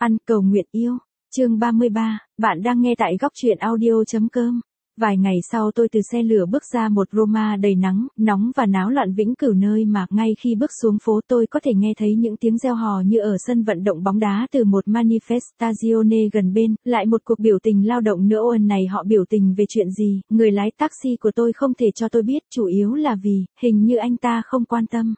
Ăn cầu nguyện yêu. Chương 33, bạn đang nghe tại góc truyện audio.com. Vài ngày sau tôi từ xe lửa bước ra một Roma đầy nắng, nóng và náo loạn vĩnh cửu, nơi mà ngay khi bước xuống phố tôi có thể nghe thấy những tiếng reo hò như ở sân vận động bóng đá từ một manifestazione gần bên, lại một cuộc biểu tình lao động nữa. Lần này họ biểu tình về chuyện gì? Người lái taxi của tôi không thể cho tôi biết, chủ yếu là vì, hình như anh ta không quan tâm.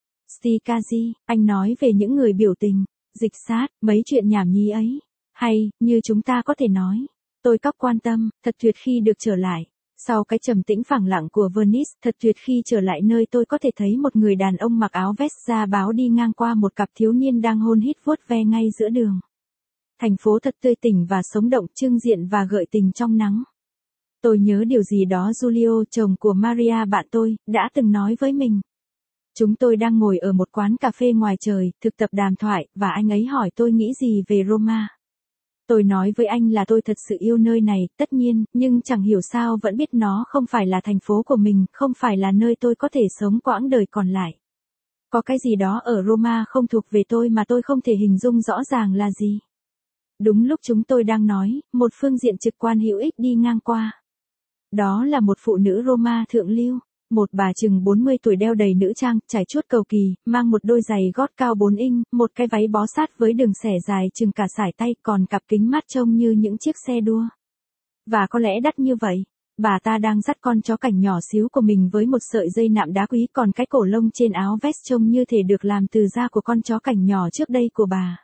Stikazi, anh nói về những người biểu tình. Dịch sát, mấy chuyện nhảm nhí ấy. Hay, như chúng ta có thể nói. Tôi cóc quan tâm, thật tuyệt khi được trở lại. Sau cái trầm tĩnh phẳng lặng của Venice, thật tuyệt khi trở lại nơi tôi có thể thấy một người đàn ông mặc áo vest da báo đi ngang qua một cặp thiếu niên đang hôn hít vuốt ve ngay giữa đường. Thành phố thật tươi tỉnh và sống động, trưng diện và gợi tình trong nắng. Tôi nhớ điều gì đó Giulio, chồng của Maria bạn tôi, đã từng nói với mình. Chúng tôi đang ngồi ở một quán cà phê ngoài trời, thực tập đàm thoại, và anh ấy hỏi tôi nghĩ gì về Roma. Tôi nói với anh là tôi thật sự yêu nơi này, tất nhiên, nhưng chẳng hiểu sao vẫn biết nó không phải là thành phố của mình, không phải là nơi tôi có thể sống quãng đời còn lại. Có cái gì đó ở Roma không thuộc về tôi mà tôi không thể hình dung rõ ràng là gì. Đúng lúc chúng tôi đang nói, một phương diện trực quan hữu ích đi ngang qua. Đó là một phụ nữ Roma thượng lưu. Một bà chừng 40 tuổi đeo đầy nữ trang, trải chuốt cầu kỳ, mang một đôi giày gót cao 4 inch, một cái váy bó sát với đường xẻ dài chừng cả sải tay, còn cặp kính mát trông như những chiếc xe đua. Và có lẽ đắt như vậy. Bà ta đang dắt con chó cảnh nhỏ xíu của mình với một sợi dây nạm đá quý, còn cái cổ lông trên áo vest trông như thể được làm từ da của con chó cảnh nhỏ trước đây của bà.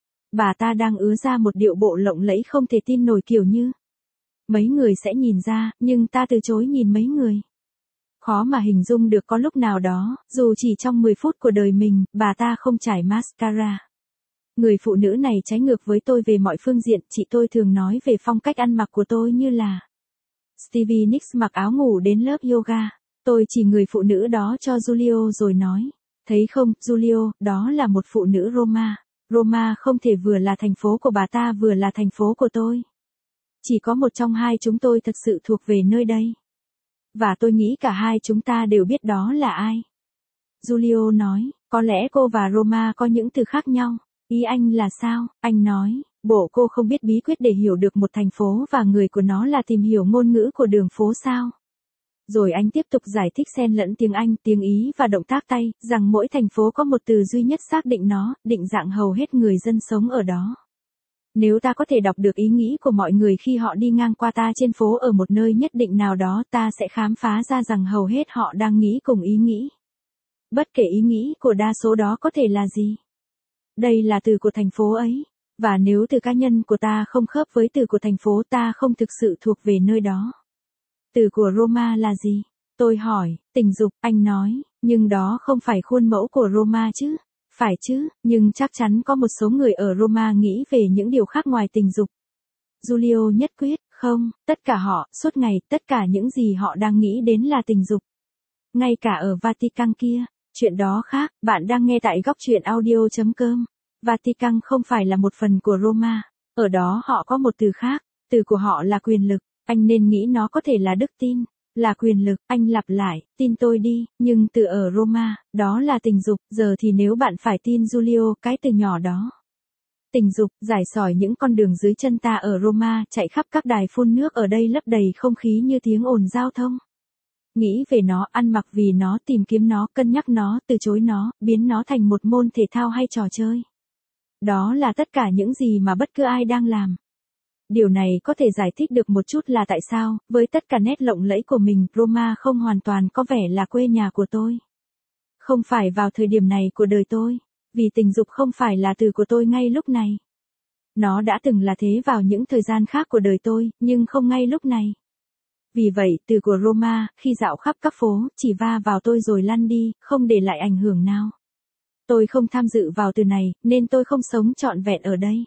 Bà ta đang ứa ra một điệu bộ lộng lẫy không thể tin nổi, kiểu như mấy người sẽ nhìn ra, nhưng ta từ chối nhìn mấy người. Khó mà hình dung được có lúc nào đó, dù chỉ trong 10 phút của đời mình, bà ta không trải mascara. Người phụ nữ này trái ngược với tôi về mọi phương diện. Chị tôi thường nói về phong cách ăn mặc của tôi như là Stevie Nicks mặc áo ngủ đến lớp yoga. Tôi chỉ người phụ nữ đó cho Giulio rồi nói. Thấy không, Giulio, đó là một phụ nữ Roma. Roma không thể vừa là thành phố của bà ta vừa là thành phố của tôi. Chỉ có một trong hai chúng tôi thực sự thuộc về nơi đây. Và tôi nghĩ cả hai chúng ta đều biết đó là ai. Giulio nói, có lẽ cô và Roma có những từ khác nhau. Ý anh là sao? Anh nói, bộ cô không biết bí quyết để hiểu được một thành phố và người của nó là tìm hiểu ngôn ngữ của đường phố sao? Rồi anh tiếp tục giải thích xen lẫn tiếng Anh, tiếng Ý và động tác tay, rằng mỗi thành phố có một từ duy nhất xác định nó, định dạng hầu hết người dân sống ở đó. Nếu ta có thể đọc được ý nghĩ của mọi người khi họ đi ngang qua ta trên phố ở một nơi nhất định nào đó, ta sẽ khám phá ra rằng hầu hết họ đang nghĩ cùng ý nghĩ. Bất kể ý nghĩ của đa số đó có thể là gì. Đây là từ của thành phố ấy. Và nếu từ cá nhân của ta không khớp với từ của thành phố, ta không thực sự thuộc về nơi đó. Từ của Roma là gì? Tôi hỏi. Tình dục, anh nói. Nhưng đó không phải khuôn mẫu của Roma chứ. Phải chứ, nhưng chắc chắn có một số người ở Roma nghĩ về những điều khác ngoài tình dục. Giulio nhất quyết, không, tất cả họ, suốt ngày, tất cả những gì họ đang nghĩ đến là tình dục. Ngay cả ở Vatican kia, chuyện đó khác. Bạn đang nghe tại góc truyện audio.com. Vatican không phải là một phần của Roma. Ở đó họ có một từ khác, từ của họ là quyền lực. Anh nên nghĩ nó có thể là đức tin. Là quyền lực, anh lặp lại, tin tôi đi, nhưng từ ở Roma, đó là tình dục. Giờ thì nếu bạn phải tin Giulio, cái từ nhỏ đó. Tình dục, giải sỏi những con đường dưới chân ta ở Roma, chạy khắp các đài phun nước ở đây lấp đầy không khí như tiếng ồn giao thông. Nghĩ về nó, ăn mặc vì nó, tìm kiếm nó, cân nhắc nó, từ chối nó, biến nó thành một môn thể thao hay trò chơi. Đó là tất cả những gì mà bất cứ ai đang làm. Điều này có thể giải thích được một chút là tại sao, với tất cả nét lộng lẫy của mình, Roma không hoàn toàn có vẻ là quê nhà của tôi. Không phải vào thời điểm này của đời tôi, vì tình dục không phải là từ của tôi ngay lúc này. Nó đã từng là thế vào những thời gian khác của đời tôi, nhưng không ngay lúc này. Vì vậy, từ của Roma, khi dạo khắp các phố, chỉ va vào tôi rồi lăn đi, không để lại ảnh hưởng nào. Tôi không tham dự vào từ này, nên tôi không sống trọn vẹn ở đây.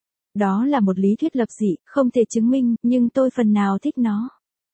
Đó là một lý thuyết lập dị, không thể chứng minh, nhưng tôi phần nào thích nó.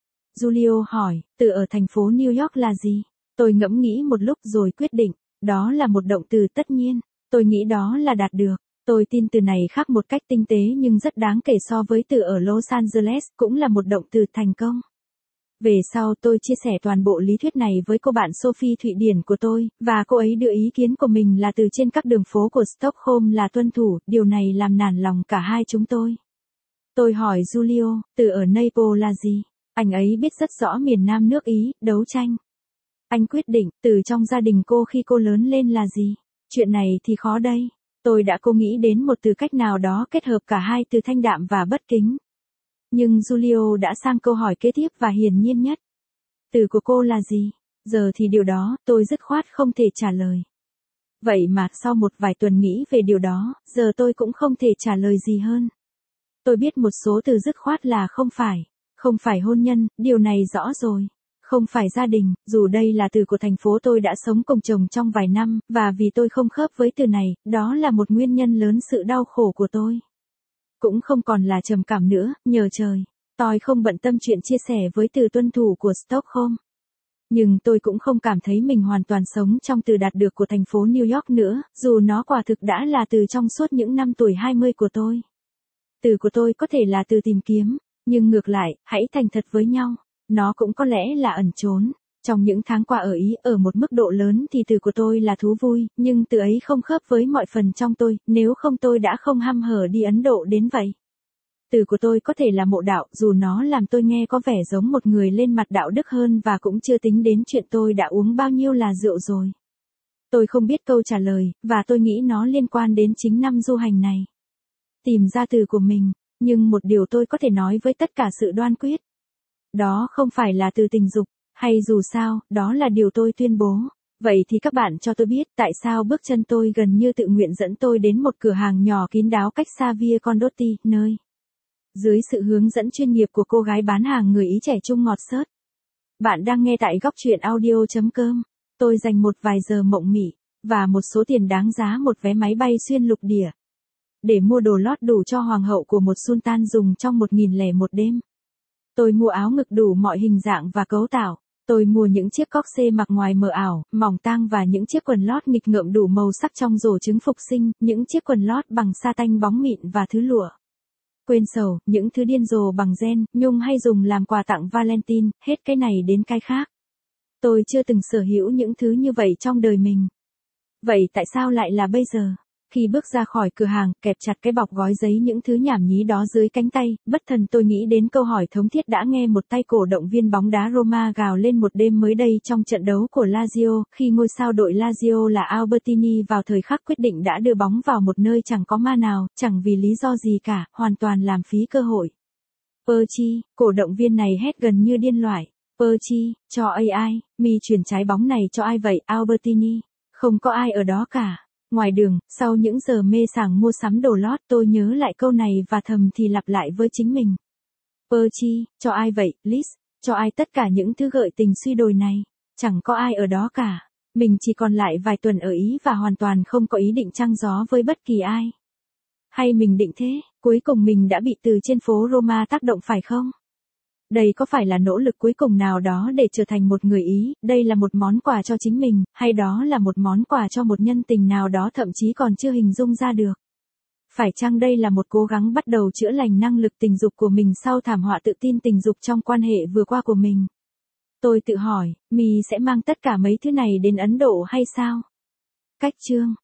Giulio hỏi, từ ở thành phố New York là gì? Tôi ngẫm nghĩ một lúc rồi quyết định, đó là một động từ tất nhiên. Tôi nghĩ đó là đạt được. Tôi tin từ này khác một cách tinh tế nhưng rất đáng kể so với từ ở Los Angeles, cũng là một động từ thành công. Về sau tôi chia sẻ toàn bộ lý thuyết này với cô bạn Sophie Thụy Điển của tôi, và cô ấy đưa ý kiến của mình là từ trên các đường phố của Stockholm là tuân thủ, điều này làm nản lòng cả hai chúng tôi. Tôi hỏi Giulio, từ ở Naples là gì? Anh ấy biết rất rõ miền Nam nước Ý, đấu tranh. Anh quyết định, từ trong gia đình cô khi cô lớn lên là gì? Chuyện này thì khó đây. Tôi đã cố nghĩ đến một từ cách nào đó kết hợp cả hai từ thanh đạm và bất kính. Nhưng Giulio đã sang câu hỏi kế tiếp và hiển nhiên nhất. Từ của cô là gì? Giờ thì điều đó, tôi dứt khoát không thể trả lời. Vậy mà sau một vài tuần nghĩ về điều đó, giờ tôi cũng không thể trả lời gì hơn. Tôi biết một số từ dứt khoát là không phải. Không phải hôn nhân, điều này rõ rồi. Không phải gia đình, dù đây là từ của thành phố tôi đã sống cùng chồng trong vài năm, và vì tôi không khớp với từ này, đó là một nguyên nhân lớn sự đau khổ của tôi. Cũng không còn là trầm cảm nữa, nhờ trời. Tôi không bận tâm chuyện chia sẻ với từ tuân thủ của Stockholm. Nhưng tôi cũng không cảm thấy mình hoàn toàn sống trong từ đạt được của thành phố New York nữa, dù nó quả thực đã là từ trong suốt những năm tuổi 20 của tôi. Từ của tôi có thể là từ tìm kiếm, nhưng ngược lại, hãy thành thật với nhau. Nó cũng có lẽ là ẩn trốn. Trong những tháng qua ở Ý ở một mức độ lớn thì từ của tôi là thú vui, nhưng từ ấy không khớp với mọi phần trong tôi, nếu không tôi đã không hăm hở đi Ấn Độ đến vậy. Từ của tôi có thể là mộ đạo, dù nó làm tôi nghe có vẻ giống một người lên mặt đạo đức hơn và cũng chưa tính đến chuyện tôi đã uống bao nhiêu là rượu rồi. Tôi không biết câu trả lời, và tôi nghĩ nó liên quan đến chính năm du hành này. Tìm ra từ của mình, nhưng một điều tôi có thể nói với tất cả sự đoan quyết. Đó không phải là từ tình dục, hay dù sao, đó là điều tôi tuyên bố. Vậy thì các bạn cho tôi biết tại sao bước chân tôi gần như tự nguyện dẫn tôi đến một cửa hàng nhỏ kín đáo cách xa Via Condotti, nơi. Dưới sự hướng dẫn chuyên nghiệp của cô gái bán hàng người Ý trẻ trung ngọt xớt. Bạn đang nghe tại góc truyện audio.com. Tôi dành một vài giờ mộng mị, và một số tiền đáng giá một vé máy bay xuyên lục địa. Để mua đồ lót đủ cho hoàng hậu của một sultan dùng trong 1001 đêm. Tôi mua áo ngực đủ mọi hình dạng và cấu tạo. Tôi mua những chiếc corset mặc ngoài mờ ảo, mỏng tang và những chiếc quần lót nghịch ngợm đủ màu sắc trong rổ trứng phục sinh, những chiếc quần lót bằng sa tanh bóng mịn và thứ lụa. Quên sầu, những thứ điên rồ bằng gen, nhung hay dùng làm quà tặng Valentine, hết cái này đến cái khác. Tôi chưa từng sở hữu những thứ như vậy trong đời mình. Vậy tại sao lại là bây giờ? Khi bước ra khỏi cửa hàng, kẹp chặt cái bọc gói giấy những thứ nhảm nhí đó dưới cánh tay, bất thần tôi nghĩ đến câu hỏi thống thiết đã nghe một tay cổ động viên bóng đá Roma gào lên một đêm mới đây trong trận đấu của Lazio, khi ngôi sao đội Lazio là Albertini vào thời khắc quyết định đã đưa bóng vào một nơi chẳng có ma nào, chẳng vì lý do gì cả, hoàn toàn làm phí cơ hội. Percy, cổ động viên này hét gần như điên loạn. Percy, cho AI, mi chuyển trái bóng này cho ai vậy, Albertini? Không có ai ở đó cả. Ngoài đường, sau những giờ mê sảng mua sắm đồ lót, tôi nhớ lại câu này và thầm thì lặp lại với chính mình. Percy, cho ai vậy, Liz? Cho ai tất cả những thứ gợi tình suy đồi này? Chẳng có ai ở đó cả. Mình chỉ còn lại vài tuần ở Ý và hoàn toàn không có ý định trăng gió với bất kỳ ai. Hay mình định thế, cuối cùng mình đã bị từ trên phố Roma tác động phải không? Đây có phải là nỗ lực cuối cùng nào đó để trở thành một người Ý, đây là một món quà cho chính mình, hay đó là một món quà cho một nhân tình nào đó thậm chí còn chưa hình dung ra được? Phải chăng đây là một cố gắng bắt đầu chữa lành năng lực tình dục của mình sau thảm họa tự tin tình dục trong quan hệ vừa qua của mình? Tôi tự hỏi, mi sẽ mang tất cả mấy thứ này đến Ấn Độ hay sao? Cách chương